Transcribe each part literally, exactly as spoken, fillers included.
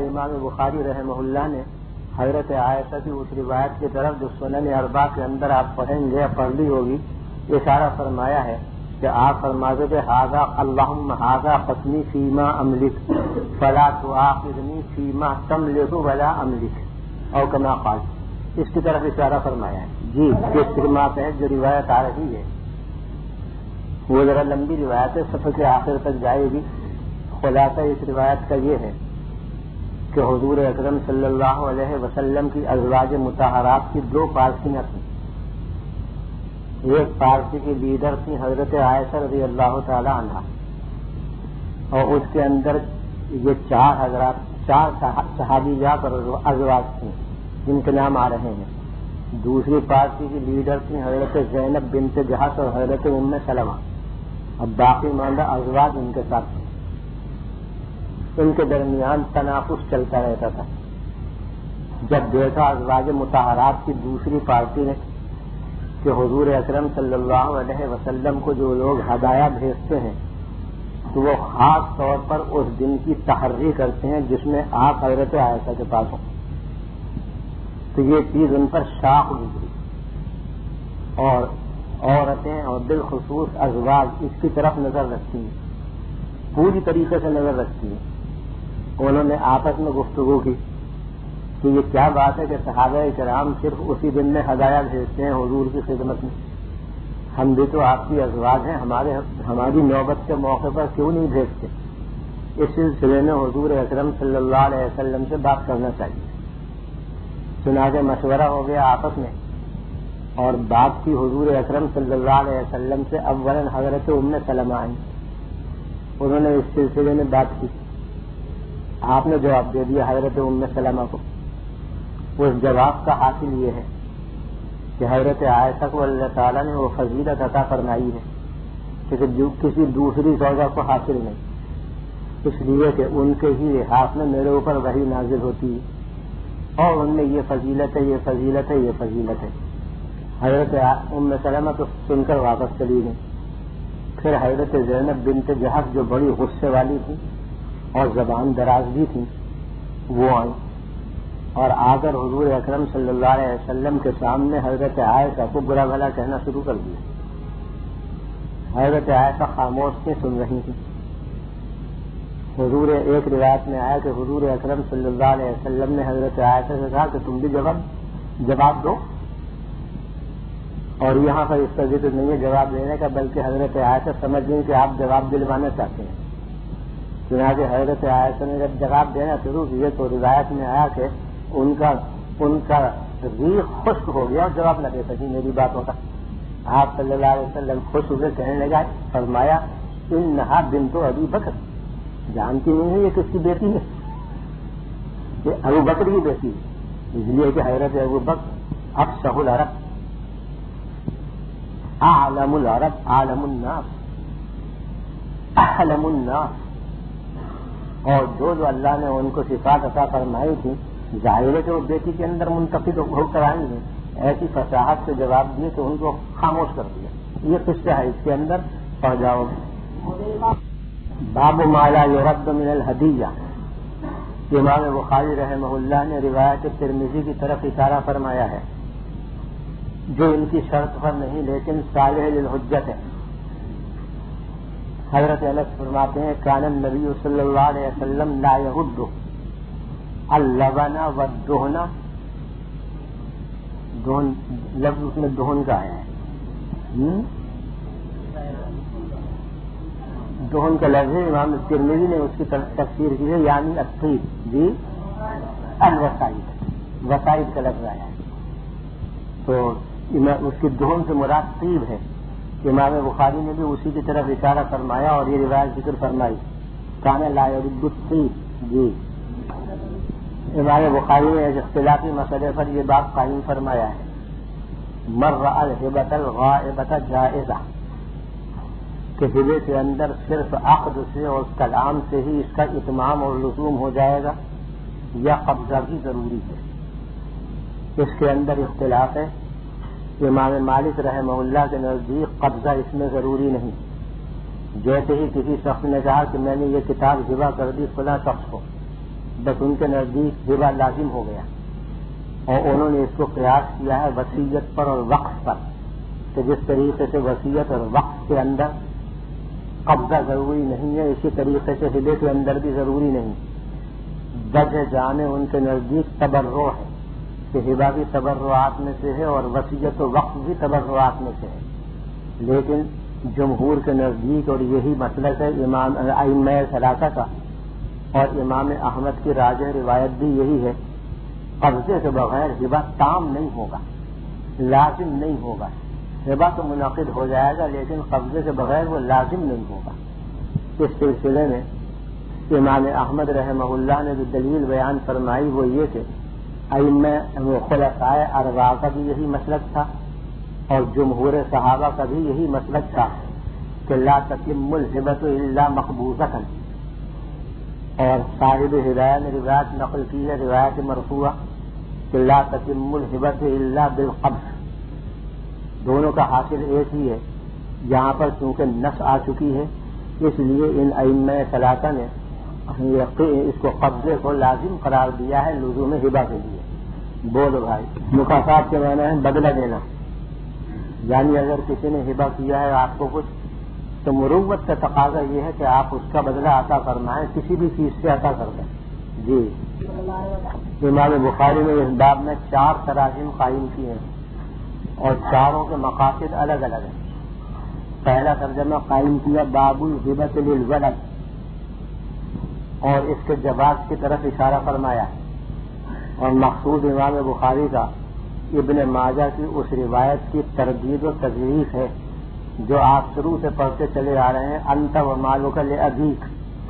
امام بخاری رحمہ اللہ نے حضرت عائشہ کی اس روایت کی طرف جو سنن اربع کے اندر آپ پڑھیں گے پڑھ لی ہوگی، اشارہ فرمایا ہے کہ آپ فرماتے تھے ہاذا اللہم ہاذا قسمی فیما املک فلا تؤاخذنی فیما تملک ولا املک، اور کما قال، اس کی طرف اشارہ فرمایا ہے جی۔ اس فرما ہے جو روایت آ رہی ہے وہ ذرا لمبی روایت ہے، صفحے کے آخر تک جائے گی۔ خلاصہ اس روایت کا یہ ہے کہ حضور اکرم صلی اللہ علیہ وسلم کی ازواج مطہرات کی دو پارسیاں تھیں۔ ایک پارسی کی لیڈر تھی حضرت عائشہ رضی اللہ تعالی عنہ، اور اس کے اندر یہ چار حضرات چار صحابیات اور ازواج تھیں جن کے نام آ رہے ہیں۔ دوسری پارسی کی لیڈر تھی حضرت زینب بنت جہش اور حضرت ام سلمہ، اب باقی ماندہ ازواج ان کے ساتھ تھے۔ ان کے درمیان تنافس چلتا رہتا تھا۔ جب دیکھا ازواج مطہرات کی دوسری پارٹی نے کہ حضور اکرم صلی اللہ علیہ وسلم کو جو لوگ ہدایہ بھیجتے ہیں تو وہ خاص طور پر اس دن کی تحری کرتے ہیں جس میں آپ حضرت عائشہ کے پاس ہوں، تو یہ چیز ان پر شاق گزری، اور عورتیں اور بالخصوص ازواج اس کی طرف نظر رکھتی ہیں، پوری طریقے سے نظر رکھتی ہیں۔ انہوں نے آپس میں گفتگو کی کہ یہ کیا بات ہے کہ صحابہ کرام صرف اسی دن میں ہدایہ بھیجتے ہیں حضور کی خدمت میں، ہم بھی تو آپ کی ازواج ہیں، ہمارے ہماری نوبت کے موقع پر کیوں نہیں بھیجتے؟ اس سلسلے میں حضور اکرم صلی اللہ علیہ وسلم سے بات کرنا چاہیے۔ چنانچہ مشورہ ہو گیا آپس میں، اور بات کی حضور اکرم صلی اللہ علیہ وسلم سے۔ اولاً حضرت ام سلمہ آئیں، انہوں نے اس سلسلے میں بات کی، آپ نے جواب دے دیا حضرت ام سلمہ کو۔ اس جواب کا حاصل یہ ہے کہ حضرت عائشہ کو اللہ تعالیٰ نے وہ فضیلت عطا فرمائی ہے کہ جو کسی دوسری زوجہ کو حاصل نہیں، اس لیے کہ ان کے ہی لحاظ میں میرے اوپر وحی نازل ہوتی ہے، اور ان میں یہ فضیلت ہے یہ فضیلت ہے یہ فضیلت ہے۔ حضرت ام سلمہ تو سن کر واپس چلی گئی۔ پھر حضرت زینب بنت جہش جو بڑی غصے والی تھی اور زبان دراز بھی تھی، وہ آئی اور آ کر حضور اکرم صلی اللہ علیہ وسلم کے سامنے حضرت عائشہ کو برا بھلا کہنا شروع کر دیا۔ حضرت عائشہ خاموش سے سن رہی تھی۔ حضور ایک روایت میں آیا کہ حضور اکرم صلی اللہ علیہ وسلم نے حضرت عائشہ سے کہا کہ تم بھی جواب جواب دو، اور یہاں پر اس کا ذکر نہیں ہے جواب دینے کا، بلکہ حضرت عائشہ سمجھ گئی کہ آپ جواب دلوانا چاہتے ہیں۔ چنانچہ حضرت عائشہ نے جب جواب دینا شروع کیے تو روایت میں آیا کہ ان کا ان کا ریح خشک ہو گیا اور جواب نہ دے سکی میری باتوں کا۔ آپ صلی اللہ علیہ وسلم خوش ہو کے کہنے لگا، فرمایا انہا بنت ابی بکر، جانتی نہیں ہے یہ کس کی بیٹی ہے؟ کہ ابو بکر کی بیٹی ہے، اس لیے کہ حضرت ابو بکر افصح العرب، اعلم العرب، عالم الناس، احلم الناس، اور جو جو اللہ نے ان کو صفات عطا فرمائی تھی ظاہر ہے کہ وہ بیٹی کے اندر منتقل ہو کر آئیں گے، ایسی فصاحت سے جواب دیے کہ ان کو خاموش کر دیا۔ یہ قصہ ہے، اس کے اندر پڑھ جاؤ۔ باب ما لا يرد من الہدیہ، امام بخاری رحمہ اللہ نے روایت ترمذی کی طرف اشارہ فرمایا ہے جو ان کی شرط پر نہیں لیکن صالح للحجت ہے۔ حضرت انس فرماتے ہیں کان النبی صلی اللہ علیہ وسلم لا يرد اللبن والدہن، دہن لفظ اس میں دہن کا آیا ہے، دہن کا لفظ ہے، امام ترمذی نے اس کی تفسیر کی ہے یعنی الطیب، جی الوسائد، وسائد کا لفظ آیا ہے، تو اس کی دہن سے مراد طیب ہے۔ امام بخاری نے بھی اسی کی طرف اشارہ فرمایا اور یہ روایت ذکر فرمائی، کان لا يرد الطیب، جی امام بخاری نے اس اختلافی مسئلے پر یہ بات قائم فرمایا ہے، مر رأى الہبۃ الغائبۃ جائزہ، کہ ہبے کے اندر صرف عقد سے اور کلام سے ہی اس کا اتمام اور لزوم ہو جائے گا یا قبضہ بھی ضروری ہے، اس کے اندر اختلاف ہے۔ امام مالک رحمہ اللہ کے نزدیک قبضہ اس میں ضروری نہیں، جیسے ہی کسی شخص نے کہا کہ میں نے یہ کتاب ہبہ کر دی فلاں شخص کو، بس ان کے نزدیک ہبہ لازم ہو گیا، اور انہوں نے اس کو قیاس کیا ہے وصیت پر اور وقف پر، کہ جس طریقے سے وصیت اور وقف کے اندر قبضہ ضروری نہیں ہے، اسی طریقے سے ہبے کے اندر بھی ضروری نہیں۔ وجہ جانے ان کے نزدیک تبرع ہے کہ ہبہ بھی تبرعات میں سے ہے اور وصیت و وقف بھی تبرعات میں سے ہے، لیکن جمہور کے نزدیک، اور یہی مسلک ہے امام ائمہ ثلاثہ کا اور امام احمد کی راجح روایت بھی یہی ہے، قبضے کے بغیر ہبہ تام نہیں ہوگا، لازم نہیں ہوگا۔ ہبہ تو منعقد ہو جائے گا لیکن قبضے کے بغیر وہ لازم نہیں ہوگا۔ اس سلسلے میں امام احمد رحمہ اللہ نے جو دلیل بیان فرمائی وہ یہ کہ ائمہ خلفائے اربعہ کا بھی یہی مسلک تھا اور جمہور صحابہ کا بھی یہی مسلک تھا کہ لا تتم الہبۃ الا مقبوضۃ، اور صاحب ہدایہ نے روایت نقل کی ہے، روایت مرفوعہ کہ لا تتم الہبۃ الا بالقبض، دونوں کا حاصل ایک ہی ہے۔ یہاں پر چونکہ نص آ چکی ہے اس لیے ان ائمہ ثلاثہ نے اس کو قبضے کو لازم قرار دیا ہے لزوم ہبہ کے لیے۔ بولو بھائی، مکافات کے معنی ہے بدلہ دینا، یعنی اگر کسی نے ہبہ کیا ہے آپ کو کچھ تو مروت کا تقاضا یہ ہے کہ آپ اس کا بدلہ عطا فرمائیں، کسی بھی چیز سے عطا کر دیں۔ جی، امام بخاری نے اس باب میں چار تراجم قائم کیے ہیں اور چاروں کے مقاصد الگ الگ ہیں۔ پہلا ترجمہ قائم کیا باب الہبۃ للولد، اور اس کے جواز کی طرف اشارہ فرمایا، اور مقصود امام بخاری کا ابن ماجہ کی اس روایت کی تردید و تضعیف ہے جو آپ شروع سے پڑھتے چلے آ رہے ہیں، انت و مالک لابیک۔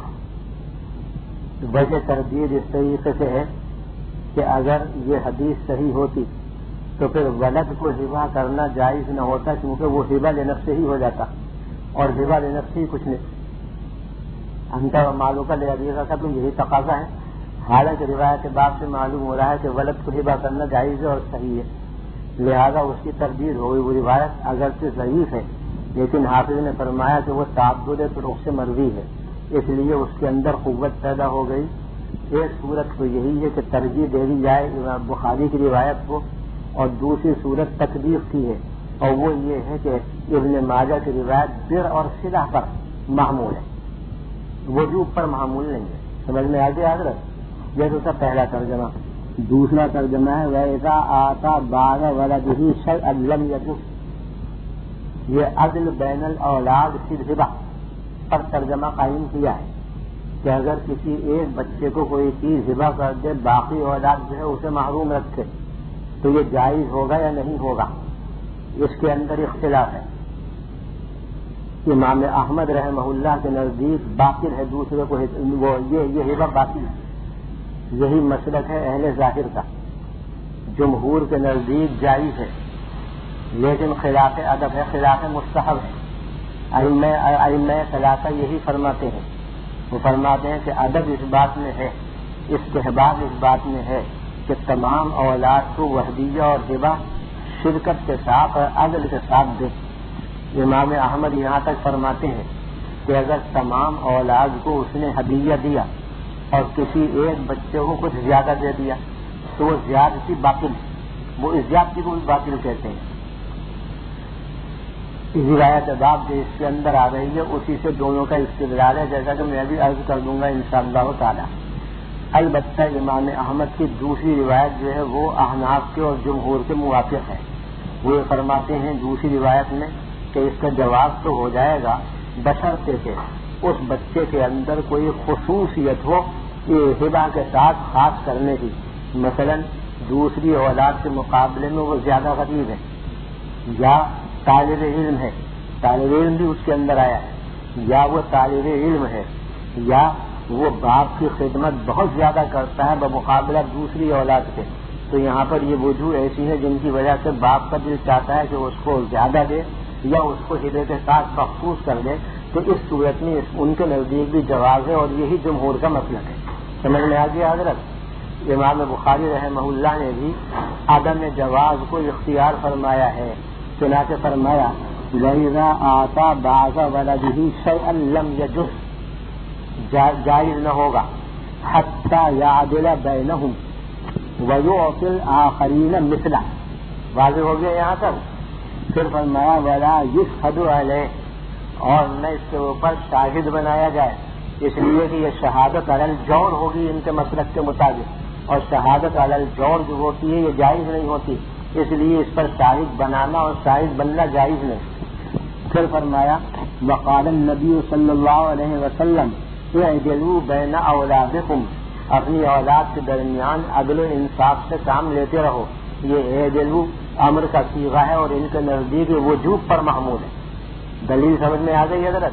وجہ تردید اس طریقے سے ہے کہ اگر یہ حدیث صحیح ہوتی تو پھر ولد کو ہبہ کرنا جائز نہ ہوتا، کیونکہ وہ ہبہ لنفسہ ہی ہو جاتا، اور ہبہ لنفسہ ہی کچھ نہیں۔ انت و مالک لابیک کا تو یہی تقاضا ہے، حالانکہ روایت کے باب سے معلوم ہو رہا ہے کہ ولد کو ہبہ کرنا جائز ہے اور صحیح ہے، لہذا اس کی تردید ہو گئی۔ وہ روایت اگرچہ ضعیف ہے لیکن حافظ نے فرمایا کہ وہ تعدد طرق سے مروی ہے، اس لیے اس کے اندر قوت پیدا ہو گئی۔ ایک صورت تو یہی ہے کہ ترجیح دے دی جائے امام بخاری کی روایت کو، اور دوسری صورت تکلیف کی ہے، اور وہ یہ ہے کہ ابن ماجہ کی روایت بر اور صلہ پر معمول ہے، وجوب پر معمول نہیں ہے۔ سمجھ میں آ گیا حضرت؟ یہ تو تھا پہلا ترجمہ۔ دوسرا ترجمہ ہے وَإِذَا آتَى بَعْدَ وَلَدِهِ شَيْئًا لَمْ يَجُزْ، یہ عدل بین الاولاد فی الہبہ پر ترجمہ قائم کیا ہے کہ اگر کسی ایک بچے کو کوئی چیز ہبہ کر دے باقی اولاد جو ہے اسے محروم رکھے تو یہ جائز ہوگا یا نہیں ہوگا، اس کے اندر اختلاف ہے۔ امام احمد رحمہ اللہ کے نزدیک باطل ہے، دوسرے کو وہ یہ یہ ہبہ باطل ہے، یہی مسلک ہے اہل ظاہر کا۔ جمہور کے نزدیک جائز ہے لیکن خلاف ادب ہے، خلاف مستحب ہے۔ ائمہ ائمہ ثلاثہ یہی فرماتے ہیں، وہ فرماتے ہیں کہ ادب اس بات میں ہے، استحباب اس بات میں ہے کہ تمام اولاد کو وحدیہ اور ہبہ شرکت کے ساتھ اور عدل کے ساتھ دے۔ امام احمد یہاں تک فرماتے ہیں کہ اگر تمام اولاد کو اس نے ہدیہ دیا اور کسی ایک بچے کو کچھ زیادہ دے دیا تو وہ زیادتی باطل، وہ اس زیادتی کو بھی باطل کہتے ہیں۔ روایت باب جو اس کے اندر آ رہی ہے اسی سے دونوں کا استدلال ہے، جیسا کہ میں بھی عرض کر دوں گا انشاءاللہ تعالی۔ البتہ امام احمد کی دوسری روایت جو ہے وہ احناف کے اور جمہور کے موافق ہے۔ وہ یہ فرماتے ہیں دوسری روایت میں کہ اس کا جواب تو ہو جائے گا بشرطے کہ اس بچے کے اندر کوئی خصوصیت ہو یہ ہبہ کے ساتھ خاص کرنے کی، مثلا دوسری اولاد کے مقابلے میں وہ زیادہ غریب ہے، یا طالب علم ہے، طالب علم بھی اس کے اندر آیا ہے، یا وہ طالب علم ہے، یا وہ باپ کی خدمت بہت زیادہ کرتا ہے بمقابلہ دوسری اولاد کے، تو یہاں پر یہ وجوہ ایسی ہے جن کی وجہ سے باپ کا دل چاہتا ہے کہ اس کو زیادہ دے یا اس کو ہبے کے ساتھ مخصوص کر دے، تو اس صورت میں ان کے نزدیک بھی جواز ہے، اور یہی جمہور کا مسلک ہے۔ سمجھ میں آ گیا حضرت؟ امام بخاری رحمہ اللہ نے بھی عدم جواز کو اختیار فرمایا ہے، چنانچہ فرمایا وَإِذَا آتَى بَعْضَ وَلَدِهِ شَيْئًا لَمْ يَجُزْ، جائز نہ ہوگا حتی یعدل بینہم ویعطی الآخرین مثلہ. واضح ہو گیا یہاں تک. پھر فرمایا ولا یشہد علیہ، اور نہ اس کے اوپر شاہد بنایا جائے، اس لیے کہ یہ شہادت علی الجور ہوگی ان کے مسلک کے مطابق، اور شہادت علی الجور جو ہوتی ہے یہ جائز نہیں ہوتی، اس لیے اس پر شاہد بنانا اور شاہد بننا جائز نہیں. پھر فرمایا وقال النبی صلی اللہ علیہ وسلم اعدلوا بین اولادکم، اپنی اولاد کے درمیان عدل و انصاف سے کام لیتے رہو. یہ اعدلوا امر کا صیغہ ہے اور ان کے نزدیک وجوب پر محمول ہے. دلیل سمجھ میں آ گئی حضرت؟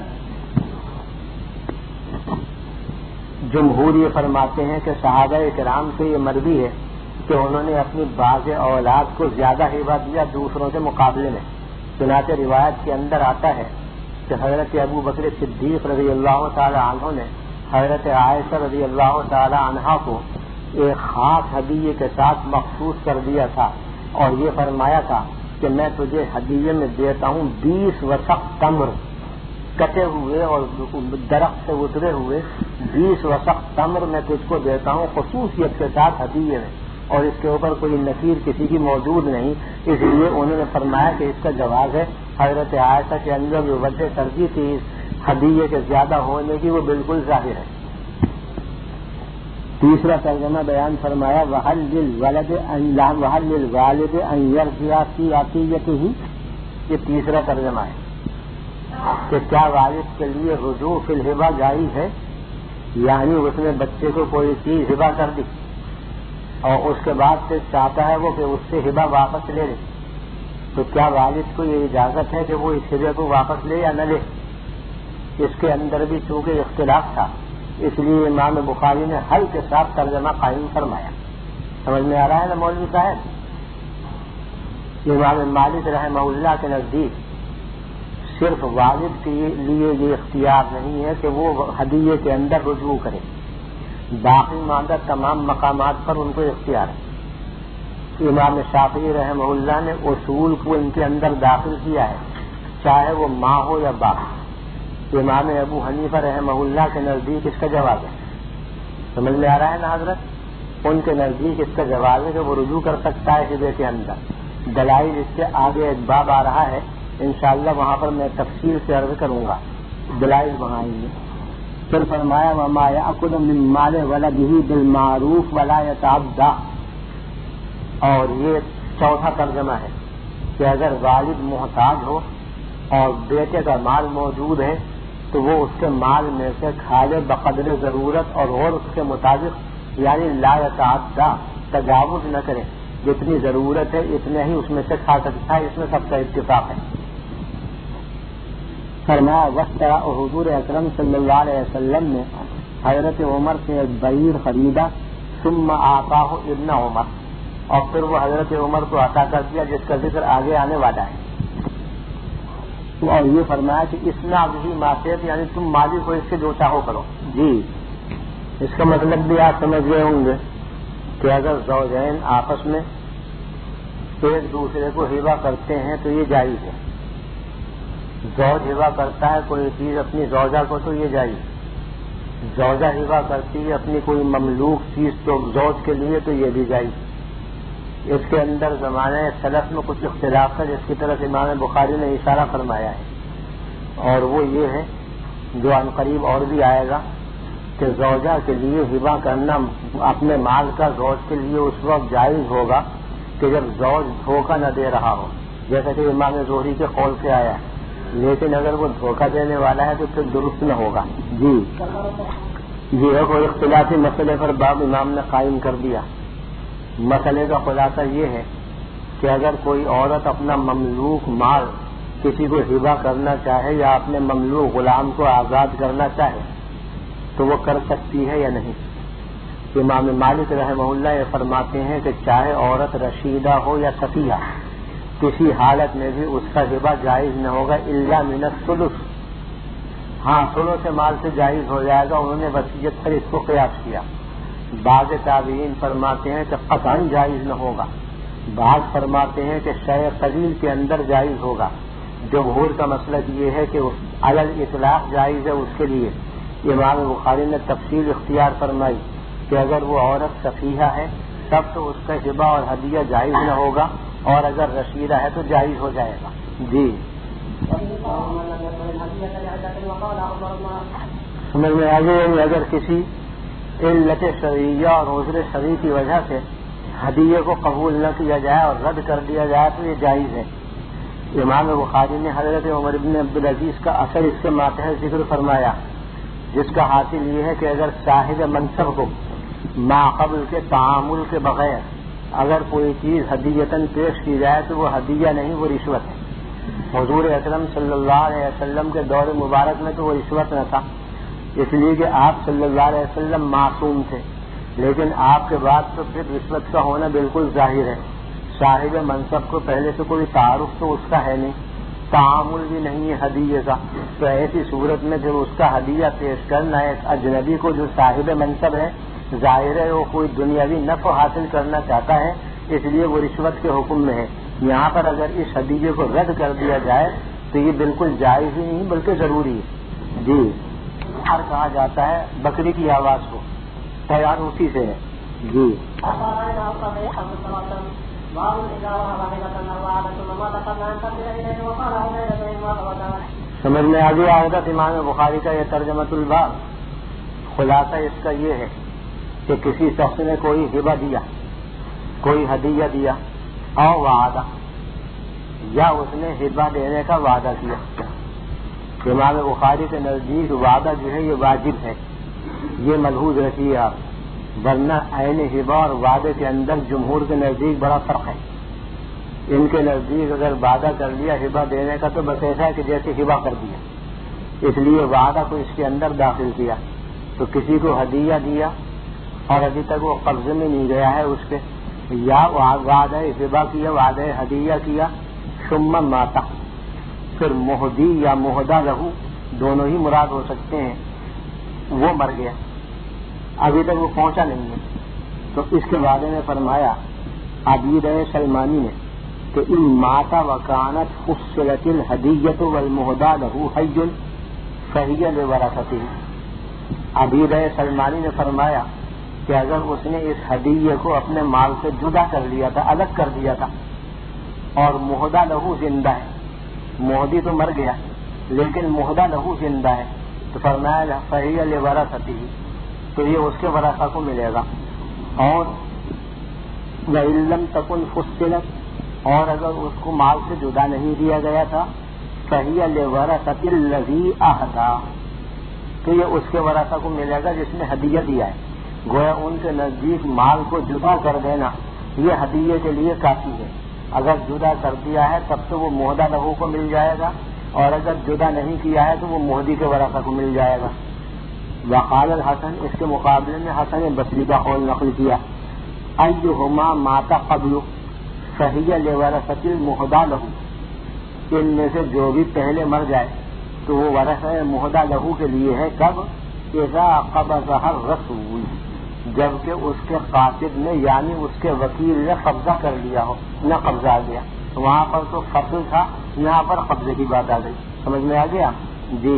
جمہور یہ فرماتے ہیں کہ صحابہ کرام سے یہ مروی ہے کہ انہوں نے اپنی بعض اولاد کو زیادہ ہبہ دیا دوسروں کے مقابلے میں. چنانچہ روایت کے اندر آتا ہے کہ حضرت ابو بکر صدیق رضی اللہ تعالی عنہ نے حضرت عائشہ رضی اللہ تعالی عنہا کو ایک خاص ہدیے کے ساتھ مخصوص کر دیا تھا، اور یہ فرمایا تھا کہ میں تجھے ہدیے میں دیتا ہوں بیس وسق تمر، کٹے ہوئے اور درخت سے اترے ہوئے بیس وسق تمر میں تجھ کو دیتا ہوں خصوصیت کے ساتھ ہدیے میں، اور اس کے اوپر کوئی نظیر کسی کی موجود نہیں. اس لیے انہوں نے فرمایا کہ اس کا جواز ہے. حضرت عائشہ کے اندر جو وجہ ترجیح تھی ہدیے کے زیادہ ہونے کی وہ بالکل ظاہر ہے. تیسرا ترجمہ بیان فرمایا وَهَلْ لِلْوَلَدِ وَهَلْ لِلْوَالِدِ أَنْ يَرْجِعَ فِي عَطِيَّتِهِ. یہ تیسرا ترجمہ ہے کہ کیا والد کے لیے رجوع فی الہبہ جائز ہے، یعنی اس نے بچے کو کوئی چیز ہبہ کر دی اور اس کے بعد سے چاہتا ہے وہ کہ اس سے ہبہ واپس لے لے، تو کیا والد کو یہ اجازت ہے کہ وہ اس ہبے کو واپس لے یا نہ لے؟ اس کے اندر بھی چونکہ اختلاف تھا، اس لیے امام بخاری نے حل کے ساتھ ترجمہ قائم فرمایا. سمجھ میں آ رہا ہے نا مولوی صاحب؟ امام مالک رحمہ اللہ کے نزدیک صرف والد کے لیے یہ اختیار نہیں ہے کہ وہ ہدیے کے اندر رجوع کرے، باقی ماندہ تمام مقامات پر ان کو اختیار ہے. امام شافعی رحمہ اللہ نے اصول کو ان کے اندر داخل کیا ہے، چاہے وہ ماں ہو یا باپ. امام ابو حنیفہ رحمہ اللہ کے نزدیک اس کا جواب ہے. سمجھ میں آ رہا ہے نا حضرت؟ ان کے نزدیک اس کا جواب ہے کہ وہ رجوع کر سکتا ہے ہدے کے اندر. دلائل اس سے آگے ایک باب آ رہا ہے، انشاءاللہ وہاں پر میں تفصیل سے عرض کروں گا، دلائل وہاں آئیں گے. پھر فرمایا وما یأکل من مال ولده بالمعروف ولا یتعدی، اور یہ چوتھا ترجمہ ہے کہ اگر والد محتاج ہو اور بیٹے کا مال موجود ہے تو وہ اس کے مال میں سے کھا لے بقدر ضرورت اور اور اس کے مطابق، یعنی لا یتعدی، تجاوز نہ کرے، جتنی ضرورت ہے اتنے ہی اس میں سے کھا سکتا ہے. اس میں سب کا اتفاق ہے. فرمایا واشترى حضور اکرم صلی اللہ علیہ وسلم نے حضرت عمر سے ایک بعیر خریدا، ثم آتاہ ابن عمر، اور پھر وہ حضرت عمر کو عطا کر دیا، جس کا ذکر آگے آنے والا ہے. اور یہ فرمایا کہ اسنا بھی معصیت، یعنی تم مالک کو اس سے جو چاہو کرو. جی اس کا مطلب بھی آپ سمجھ گئے ہوں گے کہ اگر زوجین آپس میں ایک دوسرے کو ہبہ کرتے ہیں تو یہ جائز ہے. زوج ہبہ کرتا ہے کوئی چیز اپنی زوجہ کو تو یہ جائز، زوجہ ہبہ کرتی ہے اپنی کوئی مملوک چیز تو زوج کے لیے تو یہ بھی جائز. اس کے اندر زمانہ سلف میں کچھ اختلاف ہے جس کی طرف امام بخاری نے اشارہ فرمایا ہے، اور وہ یہ ہے جو عن قریب اور بھی آئے گا کہ زوجہ کے لیے ہبہ کرنا اپنے مال کا زوج کے لیے اس وقت جائز ہوگا کہ جب زوج دھوکہ نہ دے رہا ہو، جیسا کہ امام زہری کے قول سے آیا ہے. لیکن اگر وہ دھوکہ دینے والا ہے تو پھر درست نہ ہوگا. جی یہ کوئی اختلافی مسئلے پر باب امام نے قائم کر دیا. مسئلے کا خلاصہ یہ ہے کہ اگر کوئی عورت اپنا مملوک مال کسی کو ہبہ کرنا چاہے یا اپنے مملوک غلام کو آزاد کرنا چاہے تو وہ کر سکتی ہے یا نہیں. امام مالک رحمہ اللہ یہ فرماتے ہیں کہ چاہے عورت رشیدہ ہو یا صفیہ، کسی حالت میں بھی اس کا ہبہ جائز نہ ہوگا الا من الثلث. ہاں ثلث مال سے جائز ہو جائے گا. انہوں نے وصیت پر اس کو قیاس کیا. بعض تابعین فرماتے ہیں کہ قطعاً جائز نہ ہوگا، بعض فرماتے ہیں کہ شیء قلیل کے اندر جائز ہوگا. جمہور کا مسلک یہ ہے کہ علی الاطلاق جائز ہے اس کے لیے. امام بخاری نے تفصیل اختیار فرمائی کہ اگر وہ عورت صفیحہ ہے تب تو اس کا ہبہ اور ہدیہ جائز نہ ہوگا، اور اگر رشیدہ ہے تو جائز ہو جائے گا. جی سمجھ میں آگے. اگر کسی علت شرعیہ اور عذر شرعی کی وجہ سے ہدیے کو قبول نہ کیا جائے اور رد کر دیا جائے تو یہ جائز ہے. امام بخاری نے حضرت عمر بن عبدالعزیز کا اثر اس کے ماتحت ذکر فرمایا، جس کا حاصل یہ ہے کہ اگر صاحب منصب کو ماقبل کے تعامل کے بغیر اگر کوئی چیز ہدیتاً پیش کی جائے تو وہ ہدیہ نہیں، وہ رشوت ہے. حضور اکرم صلی اللہ علیہ وسلم کے دور مبارک میں تو وہ رشوت نہ تھا، اس لیے کہ آپ صلی اللہ علیہ وسلم معصوم تھے، لیکن آپ کے بعد تو پھر رشوت کا ہونا بالکل ظاہر ہے. صاحب منصب کو پہلے سے کوئی تعارف تو اس کا ہے نہیں، تعامل بھی نہیں ہے ہدیے کا، تو ایسی صورت میں پھر اس کا ہدیہ پیش کرنا ایک اجنبی کو جو صاحب منصب ہے، ظاہر ہے وہ کوئی دنیاوی نفع حاصل کرنا چاہتا ہے، اس لیے وہ رشوت کے حکم میں ہے. یہاں پر اگر اس ہدیے کو رد کر دیا جائے تو یہ بالکل جائز ہی نہیں بلکہ ضروری ہے. جی ہر کہا جاتا ہے بکری کی آواز کو، تیار اسی سے ہے. جی سمجھ میں آگے آئے گا. امام بخاری کا یہ ترجمۃ الباب خلاصہ اس کا یہ ہے کہ کسی شخص نے کوئی ہبہ دیا، کوئی ہدیہ دیا اور وعدہ، یا اس نے ہبہ دینے کا وعدہ کیا. امام بخاری کے نزدیک وعدہ جو ہے یہ واجب ہے، یہ ملحوظ رکھیے آپ، ورنہ عین ہبہ اور وعدے کے اندر جمہور کے نزدیک بڑا فرق ہے. ان کے نزدیک اگر وعدہ کر لیا ہبہ دینے کا تو بس ایسا ہے کہ جیسے ہبہ کر دیا، اس لیے وعدہ کو اس کے اندر داخل کیا. تو کسی کو ہدیہ دیا اور ابھی تک وہ قبضے میں نہیں گیا ہے اس کے، یا وعدہ ہبہ کیا، وعدہ ہدیہ کیا، ثم ماتا، پھر مہدی یا مہدہ لہو دونوں ہی مراد ہو سکتے ہیں، وہ مر گیا، ابھی تک وہ پہنچا نہیں ہے. تو اس کے بارے میں فرمایا عبید سلمانی نے کہ ان ماتا وکانت فصلت الہدیۃ والمہدہ لہو حی فہی لورثتہ. عبید سلمانی نے فرمایا کہ اگر اس نے اس ہدیے کو اپنے مال سے جدا کر لیا تھا، الگ کر دیا تھا، اور مہدہ لہو زندہ ہے، مہدی تو مر گیا لیکن مہدہ لہو زندہ ہے، تو فرمایا فہی لورثتہ، تو یہ اس کے ورثہ کو ملے گا. اور وَإِن لَّمْ تَكُنْ فُصِّلَتْ، اور اگر اس کو مال سے جدا نہیں دیا گیا تھا، فَهِيَ لِوَرَثَةِ الَّذِي أَهْدَىٰ، تو یہ اس کے ورثہ کو ملے گا جس نے ہدیہ دیا ہے. گویا ان کے نزدیک مال کو جدا کر دینا یہ ہدیے کے لیے کافی ہے. اگر جدا کر دیا ہے تب تو وہ مہدہ لہو کو مل جائے گا، اور اگر جدا نہیں کیا ہے تو وہ مہدی کے ورثہ کو مل جائے گا. وقال الحسن، اس کے مقابلے میں حسن بصری کا قول نقل کیا، ایہما مات قبل فہی لورثۃ المہدہ لہو، ان میں سے جو بھی پہلے مر جائے تو وہ ورثہ مہدہ لہو کے لیے ہے. کب؟ اذا قبضہ الرسول، جبکہ اس کے قاصد نے یعنی اس کے وکیل نے قبضہ کر لیا ہو، نہ قبضہ آ گیا. وہاں پر تو فصل تھا، یہاں پر قبضے کی بات آ گئی. سمجھ میں آ گیا؟ جی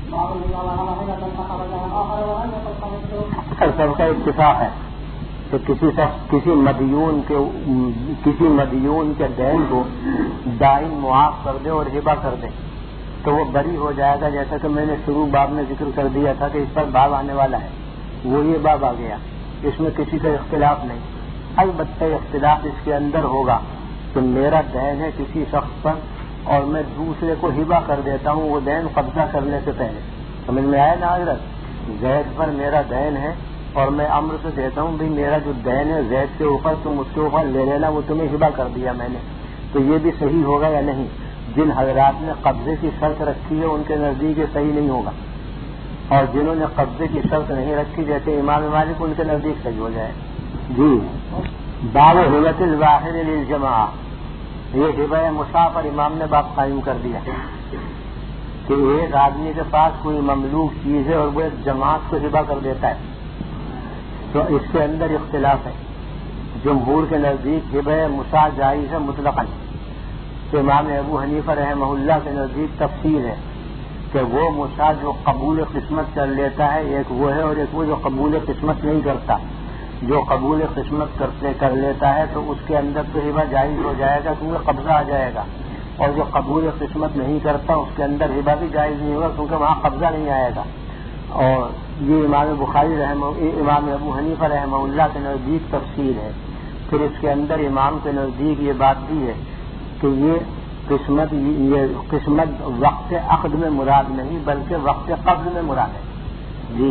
سب کا اتفاق ہے کہ کسی شخص کسی مدیون کے کسی مدیون کے دین کو دائن معاف کر دے اور ہبہ کر دے تو وہ بری ہو جائے گا، جیسا کہ میں نے شروع باب میں ذکر کر دیا تھا کہ اس پر باب آنے والا ہے. وہ یہ باب آ گیا، اس میں کسی کا اختلاف نہیں. البتہ اختلاف اس کے اندر ہوگا کہ میرا دین ہے کسی شخص پر اور میں دوسرے کو ہبہ کر دیتا ہوں وہ دین قبضہ کرنے سے پہلے. سمجھ میں آیا نا حضرت؟ زید پر میرا دین ہے اور میں امر سے دیتا ہوں بھائی میرا جو دین ہے زید کے اوپر تم اس کے اوپر لے لینا، وہ تمہیں ہبہ کر دیا میں نے، تو یہ بھی صحیح ہوگا یا نہیں؟ جن حضرات نے قبضے کی شرط رکھی ہے ان کے نزدیک یہ صحیح نہیں ہوگا، اور جنہوں نے قبضے کی شرط نہیں رکھی جیسے امام مالک ان کے نزدیک صحیح ہو جائے. جی باب ہبۃ الواحد للجماعہ، یہ ہبہ مصاف پر امام نے باب قائم کر دیا کہ ایک آدمی کے پاس کوئی مملوک چیز ہے اور وہ ایک جماعت کو ہبہ کر دیتا ہے تو اس کے اندر اختلاف ہے. جمہور کے نزدیک ہبہ مصاع جائز ہے مطلقاً، تو امام ابو حنیفہ رحمہ اللہ کے نزدیک تفصیل ہے کہ کہ وہ مسا جو قبول قسمت کر لیتا ہے ایک وہ ہے، اور ایک وہ جو قبول قسمت نہیں کرتا. جو قبول قسمت کرتے کر لیتا ہے تو اس کے اندر تو ہبہ جائز ہو جائے گا کیونکہ قبضہ آ جائے گا، اور جو قبول قسمت نہیں کرتا اس کے اندر ہبہ بھی جائز نہیں ہوگا کیونکہ وہاں قبضہ نہیں آئے گا. اور یہ امام بخاری رحمہ امام ابو حنیفہ رحمہ اللہ کے نزدیک تفصیل ہے. پھر اس کے اندر امام کے نزدیک یہ بات بھی ہے کہ یہ قسمت یہ قسمت وقت عقد میں مراد نہیں بلکہ وقت قبض میں مراد ہے. جی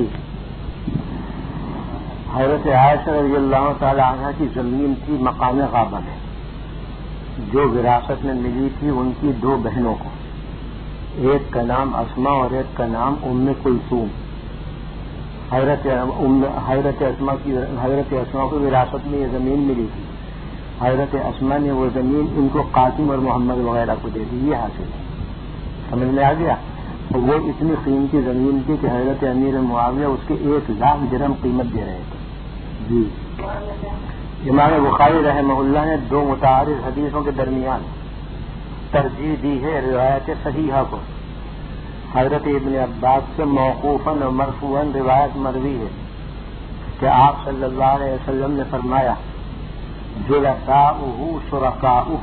حضرت عائشہ رضی اللہ تعالی عنہ کی زمین تھی مقام غابہ میں، جو وراثت میں ملی تھی ان کی دو بہنوں کو، ایک کا نام اسما اور ایک کا نام ام کلثوم. حضرت حضرت اسما کی حضرت اسما کو وراثت میں یہ زمین ملی تھی. حضرت اسما نے وہ زمین ان کو قاسم اور محمد وغیرہ کو دے دی. یہ حاصل ہے، سمجھ میں آ گیا. وہ اتنی قیمتی زمین تھی کہ حضرت امیر معاویہ اس کے ایک لاکھ درہم قیمت دے رہے تھے. جی امام بخاری رحمہ اللہ نے دو متعارض حدیثوں کے درمیان ترجیح دی ہے روایت صحیحہ کو. حضرت ابن عباس سے موقوفاً اور مرفوعاً روایت مروی ہے کہ آپ صلی اللہ علیہ وسلم نے فرمایا جلساؤہ شرکاؤہ،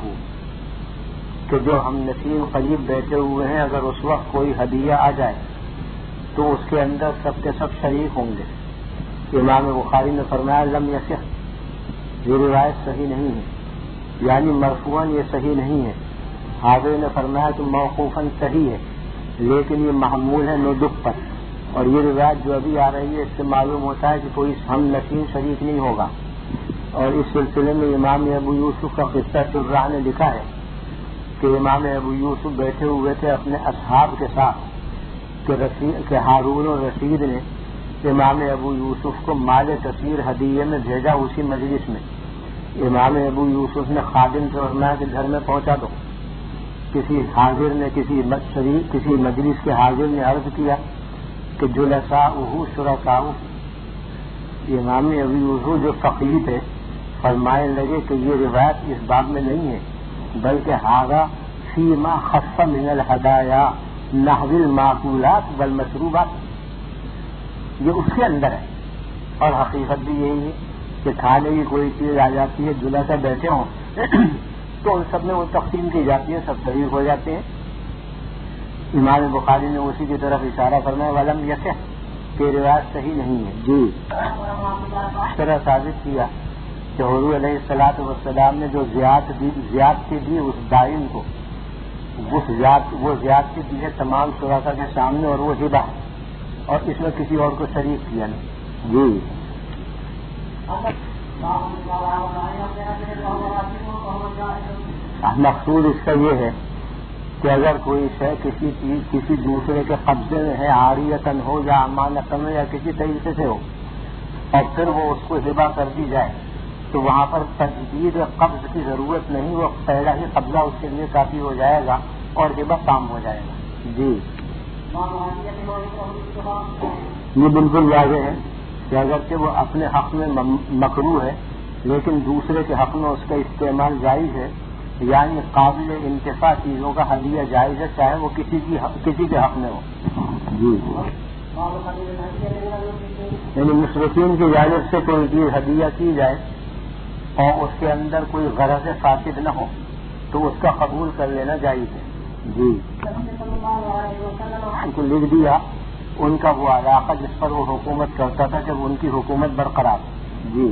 کہ جو ہم نشین قریب بیٹھے ہوئے ہیں اگر اس وقت کوئی ہدیہ آ جائے تو اس کے اندر سب کے سب شریک ہوں گے. امام بخاری نے فرمایا لم یصح، یہ روایت صحیح نہیں ہے، یعنی مرفوعاً یہ صحیح نہیں ہے. حاضر نے فرمایا کہ موقوفاً صحیح ہے لیکن یہ محمول ہے ندب پر، اور یہ روایت جو ابھی آ رہی ہے اس سے معلوم ہوتا ہے کہ کوئی ہم نشین شریک نہیں ہوگا. اور اس سلسلے میں امام ابو یوسف کا قصہ سرہ نے لکھا ہے کہ امام ابو یوسف بیٹھے ہوئے تھے اپنے اصحاب کے ساتھ کہ ہارون اور رشید نے امام ابو یوسف کو مال کثیر ہدیے میں بھیجا اسی مجلس میں. امام ابو یوسف نے خادم سے فرمایا کہ گھر میں پہنچا دو. کسی حاضر نے کسی شریف کسی مجلس کے حاضر نے عرض کیا کہ جلساؤہ شرکاؤہ. امام ابو یوسف جو فقیہ تھے فرمائے لگے کہ یہ روایت اس باب میں نہیں ہے بلکہ ھذا فیما خص من الہدایا نحو الماکولات والمشروبات، یہ اس کے اندر ہے. اور حقیقت بھی یہی ہے کہ کھانے کی کوئی چیز آ جاتی ہے جلسہ بیٹھے ہوں تو ان سب میں وہ تقسیم کی جاتی ہے، سب شریک ہو جاتے ہیں. امام بخاری نے اسی کی طرف اشارہ فرمایا ولم یصح کہ روایت صحیح نہیں ہے. جی اس طرح ثابت کیا کہ حضور علیہ الصلوۃ والسلام نے جو زیادتی زیادتی دی اس دائن کو اس زیاد وہ زیادتی دی ہے تمام شرکاء کے سامنے، اور وہ ہبہ ہے اور اس میں کسی اور کو شریک کیا نہیں. جی مقصود اس کا یہ ہے کہ اگر کوئی شے کسی چیز کسی دوسرے کے قبضے میں ہے عاریتاً ہو یا امانتاً ہو یا کسی طریقے سے ہو اور پھر وہ اس کو ہبہ کر دی جائے تو وہاں پر تجدید قبض کی ضرورت نہیں، وہ پہلا ہی قبضہ اس کے لیے کافی ہو جائے گا اور ہبہ کام ہو جائے گا. جی یہ بالکل واضح ہے کہ اگرچہ وہ اپنے حق میں مکروہ ہے لیکن دوسرے کے حق میں اس کا استعمال جائز ہے، یعنی قابل انتفاع چیزوں کا ہدیہ جائز ہے چاہے وہ کسی کی کسی کے حق میں ہو. جی یعنی مشرکین کی جانب سے کوئی چیز ہدیہ کی جائے اور اس کے اندر کوئی غرض فاسد نہ ہو تو اس کا قبول کر لینا جائز ہے. جی ان کو لکھ دیا ان کا وہ علاقہ جس پر وہ حکومت کرتا تھا جب ان کی حکومت برقرار. جی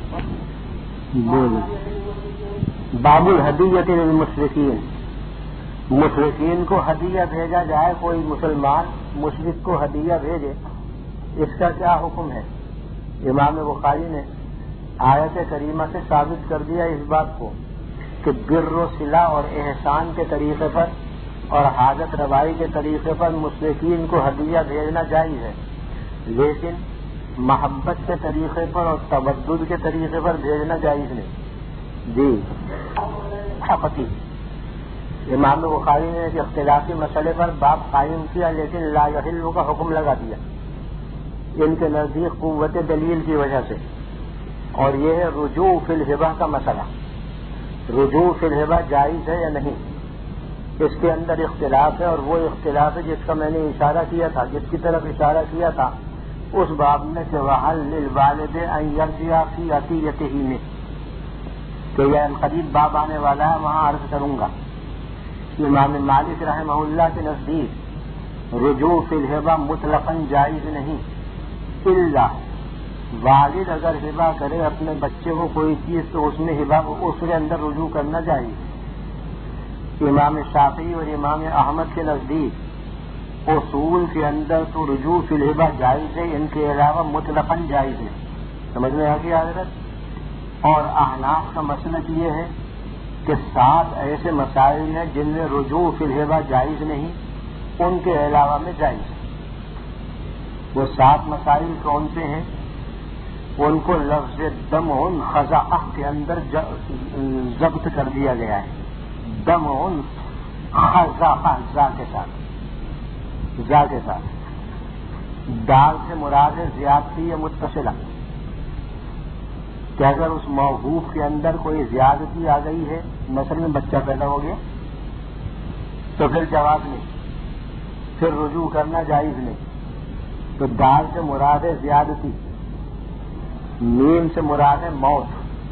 باب الہدیۃ للمشرکین، مشرکین کو ہدیہ بھیجا جائے، کوئی مسلمان مشرک کو ہدیہ بھیجے اس کا کیا حکم ہے؟ امام بخاری نے آیت کریمہ سے ثابت کر دیا اس بات کو کہ بر و صلہ اور احسان کے طریقے پر اور حاجت روائی کے طریقے پر مشرکین کو ہدیہ بھیجنا جائز ہے، لیکن محبت کے طریقے پر اور تبدد کے طریقے پر بھیجنا جائز نہیں. جی حقیقی امام بخاری نے ایک اختلافی مسئلے پر باب قائم کیا لیکن لا یحل کا حکم لگا دیا ان کے نزدیک قوت دلیل کی وجہ سے، اور یہ ہے رجوع فی الہبہ کا مسئلہ. رجوع فی الہبہ جائز ہے یا نہیں؟ اس کے اندر اختلاف ہے، اور وہ اختلاف ہے جس کا میں نے اشارہ کیا تھا، جس کی طرف اشارہ کیا تھا اس باب میں کہ وَحَلْ لِلْوَالِدِ أَنْ يَرْجِعَ فِي عَطِيَّتِهِ میں کہ یہ القریب باب آنے والا ہے، وہاں عرض کروں گا۔ امام مالک رحمہ اللہ کے نزدیک رجوع فی الہبہ مطلقاً جائز نہیں، الا والد اگر ہبہ کرے اپنے بچے کو کوئی چیز تو اس میں ہبہ اس کے اندر رجوع کرنا چاہیے۔ امام شافعی اور امام احمد کے نزدیک اصول کے اندر تو رجوع فی الہبہ جائز ہے، ان کے علاوہ مطلقاً جائز ہے۔ سمجھ میں آ گیا حضرت؟ اور احناف کا مسلک یہ ہے کہ سات ایسے مسائل ہیں جن میں رجوع فی الہبہ جائز نہیں، ان کے علاوہ میں جائز ہے۔ وہ سات مسائل کون سے ہیں؟ ان کو لفظ دم خزاں کے اندر ضبط کر دیا گیا ہے، دم خزاں زا کے ساتھ، زا کے ساتھ۔ دال سے مراد ہے زیادتی یا متصلہ، کہ اگر اس موقوف کے اندر کوئی زیادتی آ گئی ہے، مثلا بچہ پیدا ہو گیا تو پھر جواب نہیں، پھر رجوع کرنا جائز نہیں۔ تو دال سے مراد ہے زیادتی، میم سے مراد ہے موت،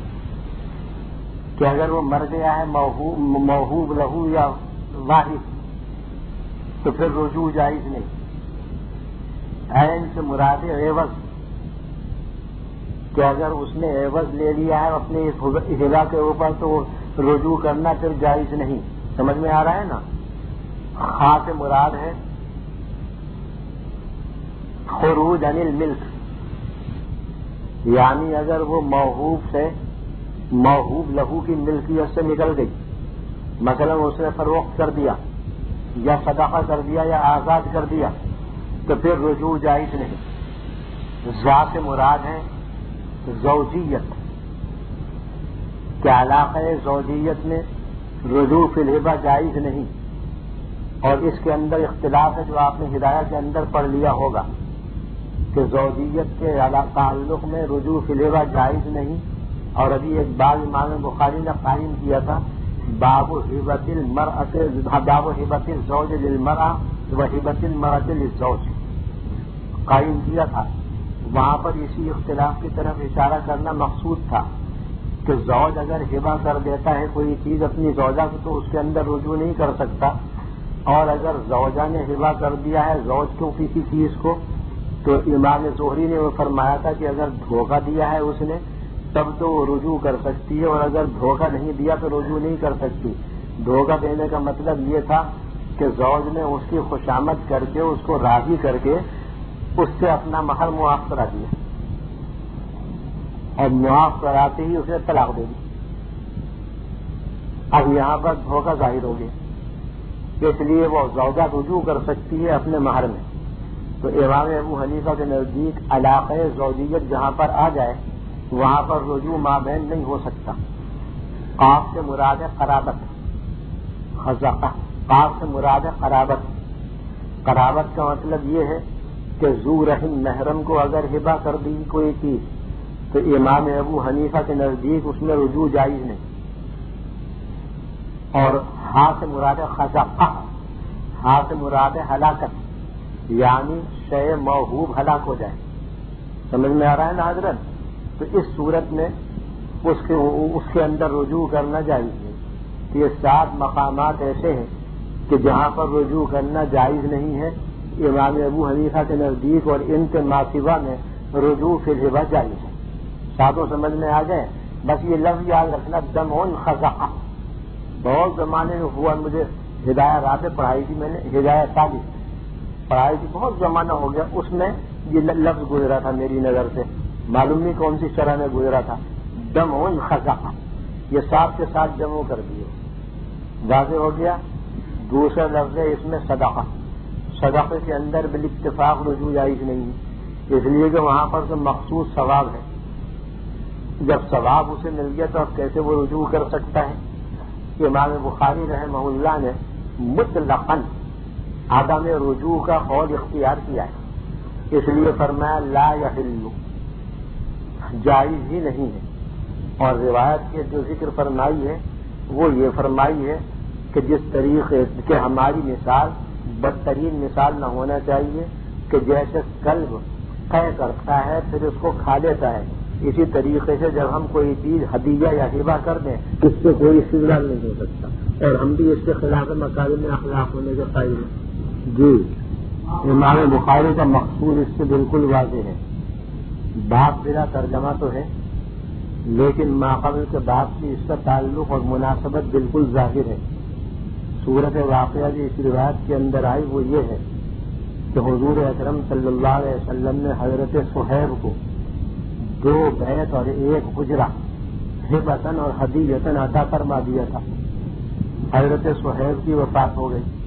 کہ اگر وہ مر گیا ہے موہوب لہو یا واحد تو پھر رجوع جائز نہیں۔ عین سے مراد ہے عوض، کہ اگر اس نے عوض لے لیا ہے اپنے ہبہ کے اوپر تو رجوع کرنا پھر جائز نہیں۔ سمجھ میں آ رہا ہے نا؟ خا سے مراد ہے خروج عن الملک، یعنی اگر وہ موہوب سے موہوب لہو کی ملکیت سے نکل گئی، مثلا اس نے فروخت کر دیا یا صدقہ کر دیا یا آزاد کر دیا تو پھر رجوع جائز نہیں۔ ذا سے مراد ہے زوجیت، کہ علاقہ زوجیت میں رجوع فی الہبہ جائز نہیں، اور اس کے اندر اختلاف ہے جو آپ نے ہدایہ کے اندر پڑھ لیا ہوگا کہ زوجیت کے تعلق میں رجوع فی الہبہ جائز نہیں۔ اور ابھی ایک باب امام بخاری نے قائم کیا تھا، باب ہبۃ المرأۃ باب ہبۃ الزوج للمرأۃ و ہبۃ المرأۃ للزوج قائم کیا تھا۔ وہاں پر اسی اختلاف کی طرف اشارہ کرنا مقصود تھا کہ زوج اگر ہبہ کر دیتا ہے کوئی چیز اپنی زوجہ کو تو اس کے اندر رجوع نہیں کر سکتا، اور اگر زوجہ نے ہبہ کر دیا ہے زوج کو کسی چیز کو تو امام زہری نے وہ فرمایا تھا کہ اگر دھوکہ دیا ہے اس نے تب تو وہ رجوع کر سکتی ہے، اور اگر دھوکہ نہیں دیا تو رجوع نہیں کر سکتی۔ دھوکہ دینے کا مطلب یہ تھا کہ زوج نے اس کی خوشامد کر کے اس کو راضی کر کے اس سے اپنا مہر معاف کرا دیا، اور معاف کراتے ہی اسے طلاق دے دی۔ اب یہاں پر دھوکہ ظاہر ہو گیا، اس لیے وہ زوجہ رجوع کر سکتی ہے اپنے مہر میں۔ تو امام ابو حنیفہ کے نزدیک علاقہ زوجیت جہاں پر آ جائے وہاں پر رجوع مابین نہیں ہو سکتا۔ قاف سے مراد ہے قرابت، خزقہ قاف سے مراد ہے قرابت۔ قرابت کا مطلب یہ ہے کہ ذو رحم محرم کو اگر ہبہ کر دی کوئی چیز تو امام ابو حنیفہ کے نزدیک اس میں رجوع جائز نہیں۔ اور ہا سے مراد ہے خزقہ، ہا سے مراد ہے ہلاکت، یعنی شے موہوب ہلاک ہو جائے۔ سمجھ میں آ رہا ہے نا حضرت؟ تو اس صورت میں اس کے اس کے اندر رجوع کرنا جائز ہے۔ تو یہ سات مقامات ایسے ہیں کہ جہاں پر رجوع کرنا جائز نہیں ہے امام ابو حنیفہ کے نزدیک، اور ان کے ماسوا میں رجوع فی الہبہ جائز ہے۔ ساتوں سمجھ میں آ گئے؟ بس یہ لفظ یاد رکھنا، دم خزقہ بہت زمانے میں ہوا، مجھے ہدایہ رابع پڑھائی تھی میں نے، ہدایہ ثابت پڑھائی تھی، بہت زمانہ ہو گیا، اس میں یہ لفظ گزرا تھا میری نظر سے، معلوم نہیں کون سی شرح میں گزرا تھا، دم خزقہ، یہ ساتھ کے ساتھ جمع کر دیے، واضح ہو گیا۔ دوسرا لفظ ہے اس میں صدقہ، صدقے کے اندر بالاتفاق رجوع جائز نہیں ہے، اس لیے کہ وہاں پر تو مخصوص ثواب ہے، جب ثواب اسے مل گیا تو اب کیسے وہ رجوع کر سکتا ہے؟ امام بخاری رحمہ اللہ نے مطلقاً عدم رجوع کا قول اختیار کیا ہے، اس لیے فرمایا لا یحل، جائز ہی نہیں ہے۔ اور روایت کے جو ذکر فرمائی ہے وہ یہ فرمائی ہے کہ جس طریقے کہ ہماری مثال بدترین مثال نہ ہونا چاہیے کہ جیسے کلب قے کرتا ہے پھر اس کو کھا لیتا ہے، اسی طریقے سے جب ہم کوئی چیز ہدیہ یا ہبہ کر دیں اس سے کوئی استدلال نہیں ہو سکتا، اور ہم بھی اس کے خلاف مکارم اخلاق ہونے کے قائل ہیں۔ جی امام بخاری کا مقصود اس سے بالکل واضح ہے، باپ بلا ترجمہ تو ہے لیکن ماقبل کے باپ کی اس کا تعلق اور مناسبت بالکل ظاہر ہے۔ صورت واقعہ جو اس روایت کے اندر آئی وہ یہ ہے کہ حضور اکرم صلی اللہ علیہ وسلم نے حضرت صہیب کو دو بیت اور ایک حجرہ ہبتاً اور ہدیتاً عطا فرما دیا تھا۔ حضرت صہیب کی وفات ہو گئی،